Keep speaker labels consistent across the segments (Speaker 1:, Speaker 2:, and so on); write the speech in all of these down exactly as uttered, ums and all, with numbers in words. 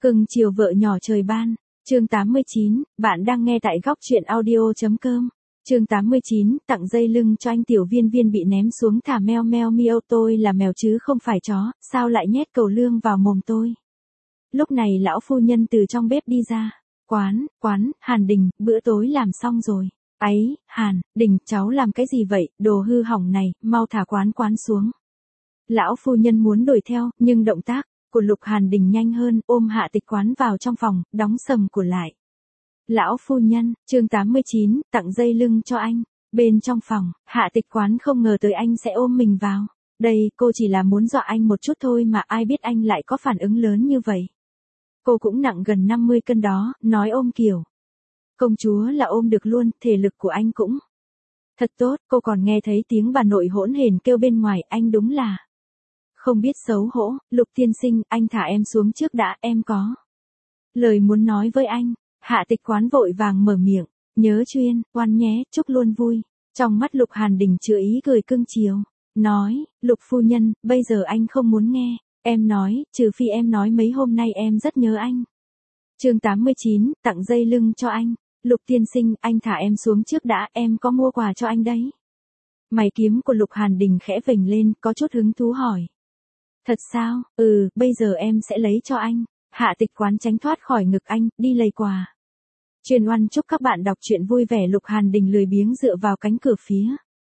Speaker 1: Cưng chiều vợ nhỏ trời ban. Chương tám mươi chín, bạn đang nghe tại góc truyện audio.com. Chương tám mươi chín, tặng dây lưng cho anh. Tiểu Viên Viên bị ném xuống thả meo meo miêu, tôi là mèo chứ không phải chó, sao lại nhét cầu lương vào mồm tôi. Lúc này lão phu nhân từ trong bếp đi ra. Quán, quán, Hàn Đình, bữa tối làm xong rồi. Ấy, Hàn, Đình, cháu làm cái gì vậy, đồ hư hỏng này, mau thả quán quán xuống. Lão phu nhân muốn đuổi theo, nhưng động tác của Lục Hàn Đình nhanh hơn, ôm Hạ Tịch Quán vào trong phòng, đóng sầm cửa lại. Lão phu nhân, chương tám mươi chín, tặng dây lưng cho anh. Bên trong phòng, Hạ Tịch Quán không ngờ tới anh sẽ ôm mình vào. Đây, cô chỉ là muốn dọa anh một chút thôi mà ai biết anh lại có phản ứng lớn như vậy. Cô cũng nặng gần năm mươi cân đó, nói ôm kiểu công chúa là ôm được luôn, thể lực của anh cũng thật tốt. Cô còn nghe thấy tiếng bà nội hỗn hển kêu bên ngoài, anh đúng là không biết xấu hổ. Lục tiên sinh, anh thả em xuống trước đã, em có lời muốn nói với anh. Hạ Tịch Quán vội vàng mở miệng, nhớ chuyên, oan nhé, chúc luôn vui. Trong mắt Lục Hàn Đình chứa ý cười cưng chiều, nói, Lục phu nhân, bây giờ anh không muốn nghe, em nói, trừ phi em nói mấy hôm nay em rất nhớ anh. Chương tám mươi chín, tặng dây lưng cho anh. Lục tiên sinh, anh thả em xuống trước đã, em có mua quà cho anh đấy. Mày kiếm của Lục Hàn Đình khẽ vểnh lên, có chút hứng thú hỏi. Thật sao, ừ, bây giờ em sẽ lấy cho anh. Hạ Tịch Quán tránh thoát khỏi ngực anh, đi lấy quà. Truyền oan chúc các bạn đọc truyện vui vẻ. Lục Hàn Đình lười biếng dựa vào cánh cửa phía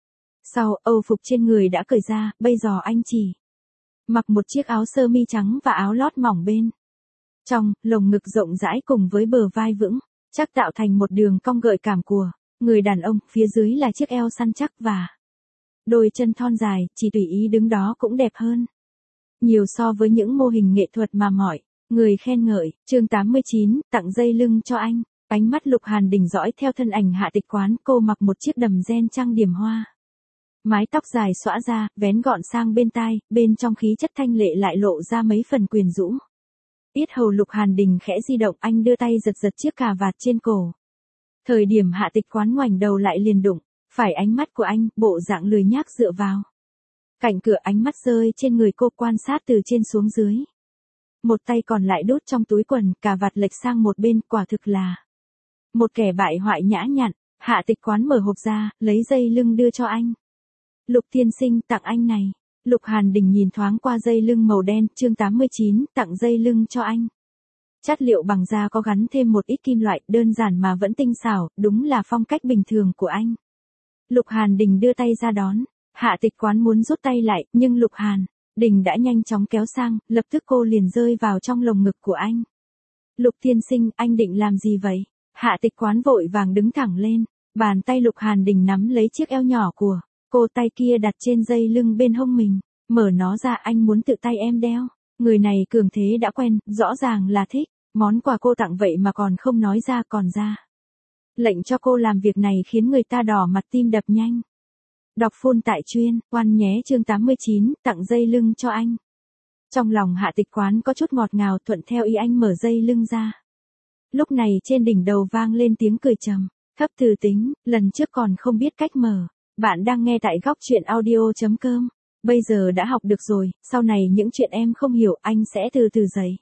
Speaker 1: sau, âu phục trên người đã cởi ra, bây giờ anh chỉ mặc một chiếc áo sơ mi trắng và áo lót mỏng bên trong, lồng ngực rộng rãi cùng với bờ vai vững chắc tạo thành một đường cong gợi cảm của người đàn ông, phía dưới là chiếc eo săn chắc và đôi chân thon dài, chỉ tùy ý đứng đó cũng đẹp hơn nhiều so với những mô hình nghệ thuật mà mọi người khen ngợi. Chương tám mươi chín, tặng dây lưng cho anh. Ánh mắt Lục Hàn Đình dõi theo thân ảnh Hạ Tịch Quán, cô mặc một chiếc đầm ren trang điểm hoa. Mái tóc dài xõa ra, vén gọn sang bên tai, bên trong khí chất thanh lệ lại lộ ra mấy phần quyền rũ. Yết hầu Lục Hàn Đình khẽ di động, anh đưa tay giật giật chiếc cà vạt trên cổ. Thời điểm Hạ Tịch Quán ngoảnh đầu lại liền đụng phải ánh mắt của anh, bộ dạng lười nhác dựa vào cạnh cửa, ánh mắt rơi trên người cô, quan sát từ trên xuống dưới. Một tay còn lại đút trong túi quần, cà vạt lệch sang một bên, quả thực là một kẻ bại hoại nhã nhặn. Hạ Tịch Quán mở hộp ra, lấy dây lưng đưa cho anh. Lục tiên sinh, tặng anh này. Lục Hàn Đình nhìn thoáng qua dây lưng màu đen. Chương tám mươi chín, tặng dây lưng cho anh. Chất liệu bằng da có gắn thêm một ít kim loại, đơn giản mà vẫn tinh xảo, đúng là phong cách bình thường của anh. Lục Hàn Đình đưa tay ra đón. Hạ Tịch Quán muốn rút tay lại, nhưng Lục Hàn Đình đã nhanh chóng kéo sang, lập tức cô liền rơi vào trong lồng ngực của anh. Lục tiên sinh, anh định làm gì vậy? Hạ Tịch Quán vội vàng đứng thẳng lên, bàn tay Lục Hàn Đình nắm lấy chiếc eo nhỏ của cô, tay kia đặt trên dây lưng bên hông mình, mở nó ra, anh muốn tự tay em đeo. Người này cường thế đã quen, rõ ràng là thích món quà cô tặng vậy mà còn không nói ra, còn ra lệnh cho cô làm việc này khiến người ta đỏ mặt tim đập nhanh. Đọc full tại chuyên, oan nhé. Chương tám mươi chín, tặng dây lưng cho anh. Trong lòng Hạ Tịch Quán có chút ngọt ngào, thuận theo ý anh mở dây lưng ra. Lúc này trên đỉnh đầu vang lên tiếng cười trầm thấp từ tính, lần trước còn không biết cách mở. Bạn đang nghe tại góc truyện audio.com. Bây giờ đã học được rồi, sau này những chuyện em không hiểu anh sẽ từ từ dạy.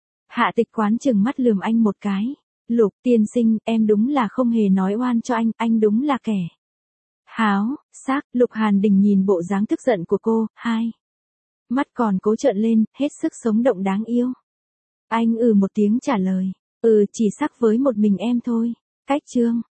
Speaker 1: Hạ Tịch Quán trừng mắt lườm anh một cái. Lục tiên sinh, em đúng là không hề nói oan cho anh, anh đúng là kẻ háo sắc. Lục Hàn Đình nhìn bộ dáng tức giận của cô, hai mắt còn cố trợn lên, hết sức sống động đáng yêu. Anh ừ một tiếng trả lời, ừ, chỉ sắc với một mình em thôi. Cách chương